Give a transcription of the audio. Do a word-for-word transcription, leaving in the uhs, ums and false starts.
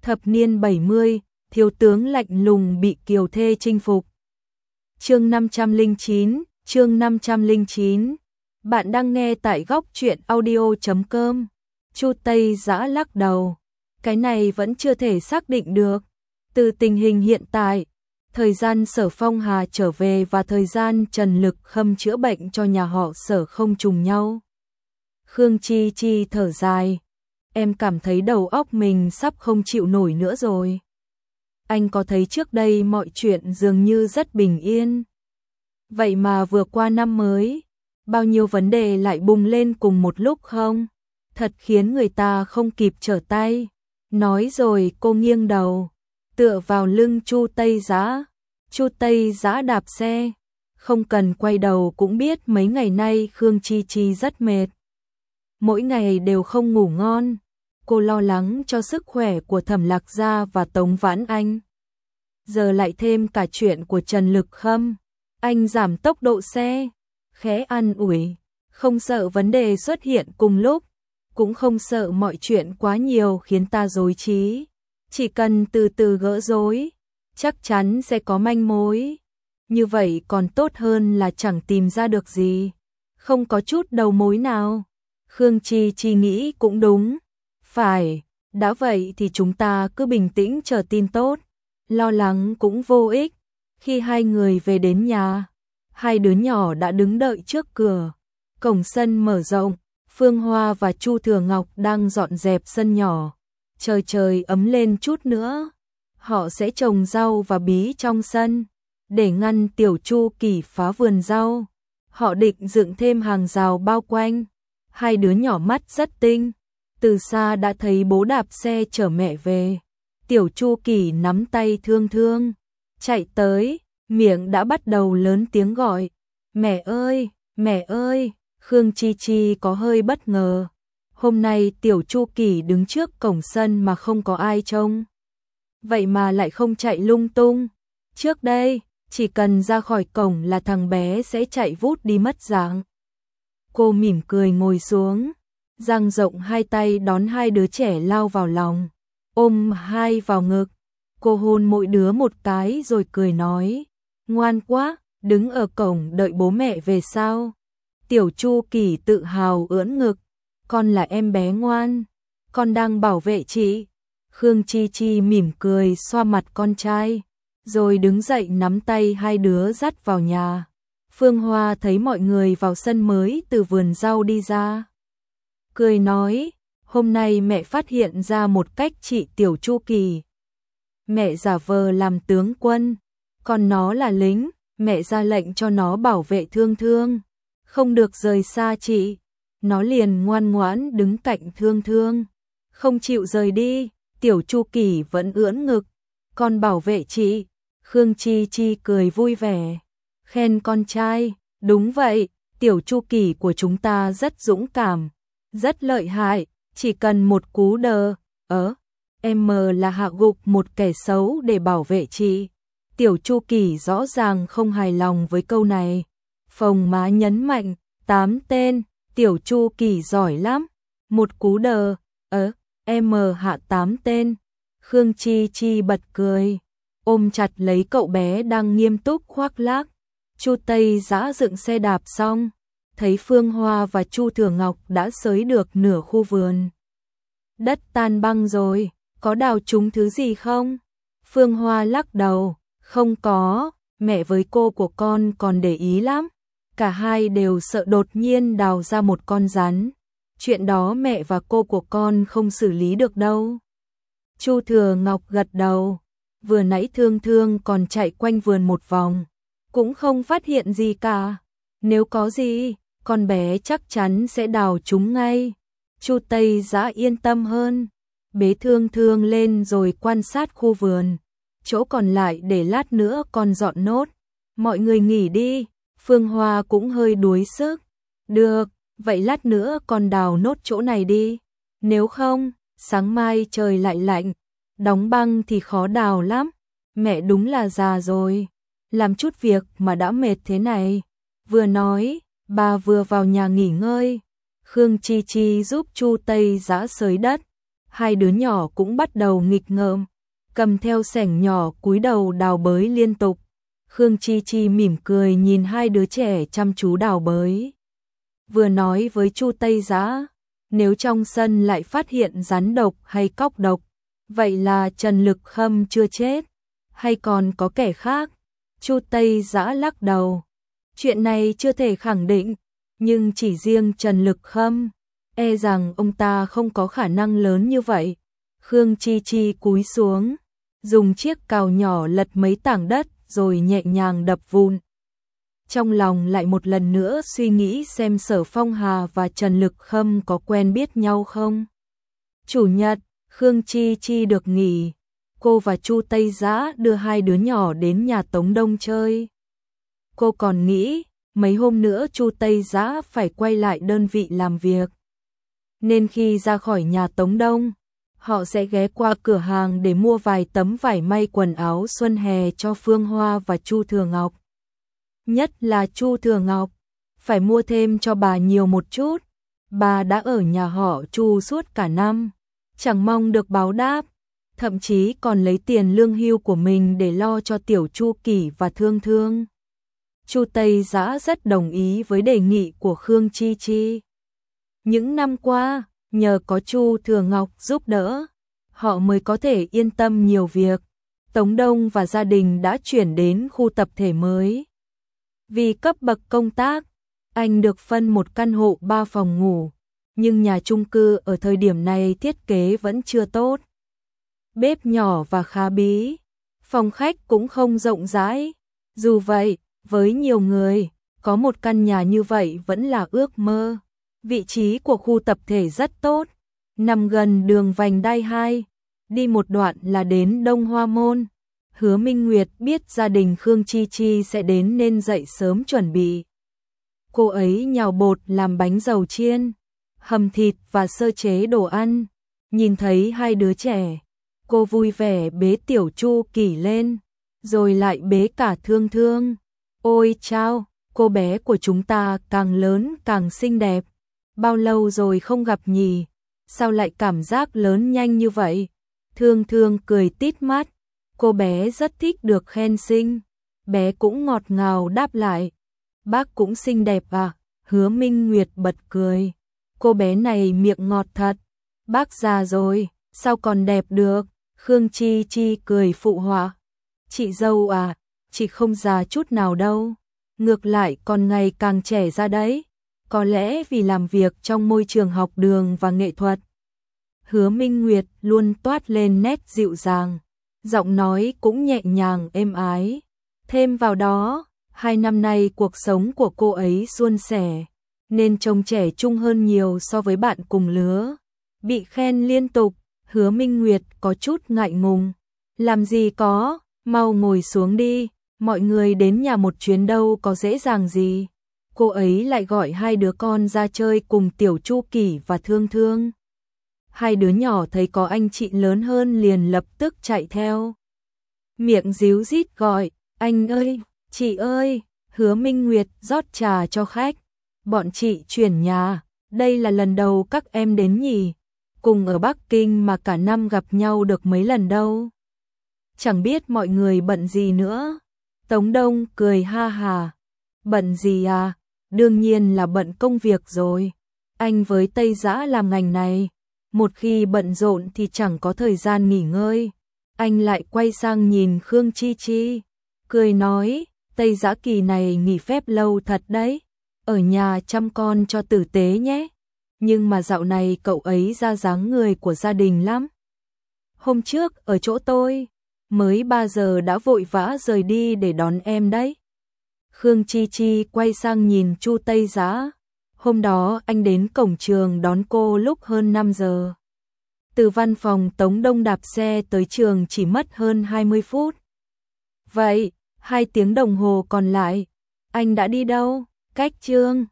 Thập niên bảy mươi, thiếu tướng lạnh lùng bị kiều thê chinh phục. Chương năm trăm lẻ chín, chương năm trăm lẻ chín. Bạn đang nghe tại góc truyện audio chấm com. Chu Tây Dã lắc đầu. Cái này vẫn chưa thể xác định được. Từ tình hình hiện tại, thời gian Sở Phong Hà trở về và thời gian Trần Lực Khâm chữa bệnh cho nhà họ Sở không trùng nhau. Khương Chi Chi thở dài. Em cảm thấy đầu óc mình sắp không chịu nổi nữa rồi. Anh có thấy trước đây mọi chuyện dường như rất bình yên. Vậy mà vừa qua năm mới, bao nhiêu vấn đề lại bùng lên cùng một lúc không? Thật khiến người ta không kịp trở tay. Nói rồi cô nghiêng đầu, tựa vào lưng Chu Tây Dã. Chu Tây Dã đạp xe, không cần quay đầu cũng biết mấy ngày nay Khương Chi Chi rất mệt. Mỗi ngày đều không ngủ ngon. Cô lo lắng cho sức khỏe của Thẩm Lạc Gia và Tống Vãn Anh. Giờ lại thêm cả chuyện của Trần Lực Khâm. Anh giảm tốc độ xe, khẽ an ủi, không sợ vấn đề xuất hiện cùng lúc, cũng không sợ mọi chuyện quá nhiều khiến ta rối trí. Chỉ cần từ từ gỡ rối, chắc chắn sẽ có manh mối. Như vậy còn tốt hơn là chẳng tìm ra được gì, không có chút đầu mối nào. Khương Chi Chi nghĩ cũng đúng. Phải, đã vậy thì chúng ta cứ bình tĩnh chờ tin tốt. Lo lắng cũng vô ích. Khi hai người về đến nhà, hai đứa nhỏ đã đứng đợi trước cửa. Cổng sân mở rộng, Phương Hoa và Chu Thừa Ngọc đang dọn dẹp sân nhỏ. Trời trời ấm lên chút nữa, họ sẽ trồng rau và bí trong sân, để ngăn Tiểu Chu Kỳ phá vườn rau. Họ định dựng thêm hàng rào bao quanh. Hai đứa nhỏ mắt rất tinh, từ xa đã thấy bố đạp xe chở mẹ về. Tiểu Chu Kỳ nắm tay Thương Thương, chạy tới, miệng đã bắt đầu lớn tiếng gọi. Mẹ ơi, mẹ ơi, Khương Chi Chi có hơi bất ngờ. Hôm nay Tiểu Chu Kỳ đứng trước cổng sân mà không có ai trông. Vậy mà lại không chạy lung tung. Trước đây, chỉ cần ra khỏi cổng là thằng bé sẽ chạy vút đi mất dạng. Cô mỉm cười ngồi xuống, dang rộng hai tay đón hai đứa trẻ lao vào lòng, ôm hai vào ngực. Cô hôn mỗi đứa một cái rồi cười nói, ngoan quá, đứng ở cổng đợi bố mẹ về sao? Tiểu Chu Kỳ tự hào ưỡn ngực, con là em bé ngoan, con đang bảo vệ chị. Khương Chi Chi mỉm cười xoa mặt con trai, rồi đứng dậy nắm tay hai đứa dắt vào nhà. Phương Hoa thấy mọi người vào sân mới từ vườn rau đi ra, cười nói, hôm nay mẹ phát hiện ra một cách trị Tiểu Chu Kỳ. Mẹ giả vờ làm tướng quân, còn nó là lính, mẹ ra lệnh cho nó bảo vệ Thương Thương, không được rời xa chị. Nó liền ngoan ngoãn đứng cạnh Thương Thương, không chịu rời đi. Tiểu Chu Kỳ vẫn ưỡn ngực, con bảo vệ chị. Khương Chi Chi cười vui vẻ, khen con trai, đúng vậy, Tiểu Chu Kỳ của chúng ta rất dũng cảm, rất lợi hại, chỉ cần một cú đờ, ớ, em là hạ gục một kẻ xấu để bảo vệ chị. Tiểu Chu Kỳ rõ ràng không hài lòng với câu này, phồng má nhấn mạnh, tám tên, Tiểu Chu Kỳ giỏi lắm, một cú đờ, ớ, em hạ tám tên. Khương Chi Chi bật cười, ôm chặt lấy cậu bé đang nghiêm túc khoác lác. Chu Tây Dã dựng xe đạp xong, thấy Phương Hoa và Chu Thừa Ngọc đã xới được nửa khu vườn. Đất tan băng rồi, có đào trúng thứ gì không? Phương Hoa lắc đầu, không có, mẹ với cô của con còn để ý lắm. Cả hai đều sợ đột nhiên đào ra một con rắn. Chuyện đó mẹ và cô của con không xử lý được đâu. Chu Thừa Ngọc gật đầu, vừa nãy Thương Thương còn chạy quanh vườn một vòng, cũng không phát hiện gì cả. Nếu có gì, con bé chắc chắn sẽ đào chúng ngay. Chu Tây Dã yên tâm hơn, bế Thương Thương lên rồi quan sát khu vườn. Chỗ còn lại để lát nữa con dọn nốt. Mọi người nghỉ đi. Phương Hoa cũng hơi đuối sức. Được, vậy lát nữa con đào nốt chỗ này đi. Nếu không, sáng mai trời lại lạnh, đóng băng thì khó đào lắm. Mẹ đúng là già rồi, làm chút việc mà đã mệt thế này. Vừa nói, bà vừa vào nhà nghỉ ngơi. Khương Chi Chi giúp Chu Tây Dã xới đất. hai đứa nhỏ cũng bắt đầu nghịch ngợm, cầm theo xẻng nhỏ cúi đầu đào bới liên tục. Khương Chi Chi mỉm cười nhìn hai đứa trẻ chăm chú đào bới. Vừa nói với Chu Tây Dã, nếu trong sân lại phát hiện rắn độc hay cóc độc, vậy là Trần Lực Khâm chưa chết, hay còn có kẻ khác? Chu Tây Dã lắc đầu. Chuyện này chưa thể khẳng định, nhưng chỉ riêng Trần Lực Khâm, e rằng ông ta không có khả năng lớn như vậy. Khương Chi Chi cúi xuống, dùng chiếc cào nhỏ lật mấy tảng đất rồi nhẹ nhàng đập vụn. Trong lòng lại một lần nữa suy nghĩ xem Sở Phong Hà và Trần Lực Khâm có quen biết nhau không. Chủ nhật, Khương Chi Chi được nghỉ, cô và Chu Tây Dã đưa hai đứa nhỏ đến nhà Tống Đông chơi. Cô còn nghĩ, mấy hôm nữa Chu Tây Dã phải quay lại đơn vị làm việc. Nên khi ra khỏi nhà Tống Đông, họ sẽ ghé qua cửa hàng để mua vài tấm vải may quần áo xuân hè cho Phương Hoa và Chu Thừa Ngọc. Nhất là Chu Thừa Ngọc, phải mua thêm cho bà nhiều một chút. Bà đã ở nhà họ Chu suốt cả năm, chẳng mong được báo đáp, thậm chí còn lấy tiền lương hưu của mình để lo cho tiểu Chu Kỷ và Thương Thương. Chu Tây Dã rất đồng ý với đề nghị của Khương Chi Chi. Những năm qua, nhờ có Chu Thừa Ngọc giúp đỡ, họ mới có thể yên tâm nhiều việc. Tống Đông và gia đình đã chuyển đến khu tập thể mới. Vì cấp bậc công tác, anh được phân một căn hộ ba phòng ngủ, nhưng nhà chung cư ở thời điểm này thiết kế vẫn chưa tốt. Bếp nhỏ và khá bí, phòng khách cũng không rộng rãi. Dù vậy, với nhiều người, có một căn nhà như vậy vẫn là ước mơ. Vị trí của khu tập thể rất tốt, nằm gần đường vành đai hai, đi một đoạn là đến Đông Hoa Môn. Hứa Minh Nguyệt biết gia đình Khương Chi Chi sẽ đến nên dậy sớm chuẩn bị. Cô ấy nhào bột làm bánh dầu chiên, hầm thịt và sơ chế đồ ăn. Nhìn thấy hai đứa trẻ, cô vui vẻ bế tiểu Chu Kỷ lên, rồi lại bế cả Thương Thương. Ôi chao, cô bé của chúng ta càng lớn càng xinh đẹp. Bao lâu rồi không gặp nhỉ? Sao lại cảm giác lớn nhanh như vậy? Thương Thương cười tít mắt. Cô bé rất thích được khen xinh. Bé cũng ngọt ngào đáp lại. Bác cũng xinh đẹp à? Hứa Minh Nguyệt bật cười. Cô bé này miệng ngọt thật. Bác già rồi, sao còn đẹp được? Khương Chi Chi cười phụ họa. Chị dâu à, chị không già chút nào đâu. Ngược lại còn ngày càng trẻ ra đấy. Có lẽ vì làm việc trong môi trường học đường và nghệ thuật. Hứa Minh Nguyệt luôn toát lên nét dịu dàng, giọng nói cũng nhẹ nhàng êm ái. Thêm vào đó, hai năm nay cuộc sống của cô ấy suôn sẻ, nên trông trẻ trung hơn nhiều so với bạn cùng lứa. Bị khen liên tục, Hứa Minh Nguyệt có chút ngại ngùng. Làm gì có, mau ngồi xuống đi, mọi người đến nhà một chuyến đâu có dễ dàng gì. Cô ấy lại gọi hai đứa con ra chơi cùng tiểu Chu Kỷ và Thương Thương. Hai đứa nhỏ thấy có anh chị lớn hơn liền lập tức chạy theo. Miệng díu dít gọi, anh ơi, chị ơi. Hứa Minh Nguyệt rót trà cho khách. Bọn chị chuyển nhà, đây là lần đầu các em đến nhỉ? Cùng ở Bắc Kinh mà cả năm gặp nhau được mấy lần đâu. Chẳng biết mọi người bận gì nữa. Tống Đông cười ha hà. Bận gì à? Đương nhiên là bận công việc rồi. Anh với Tây Dã làm ngành này, một khi bận rộn thì chẳng có thời gian nghỉ ngơi. Anh lại quay sang nhìn Khương Chi Chi, cười nói, Tây Dã kỳ này nghỉ phép lâu thật đấy, ở nhà chăm con cho tử tế nhé. Nhưng mà dạo này cậu ấy ra dáng người của gia đình lắm. Hôm trước ở chỗ tôi, mới ba giờ đã vội vã rời đi để đón em đấy. Khương Chi Chi quay sang nhìn Chu Tây Dã. Hôm đó anh đến cổng trường đón cô lúc hơn năm giờ. Từ văn phòng Tống Đông đạp xe tới trường chỉ mất hơn hai mươi phút. Vậy, hai tiếng đồng hồ còn lại, anh đã đi đâu? Cách trường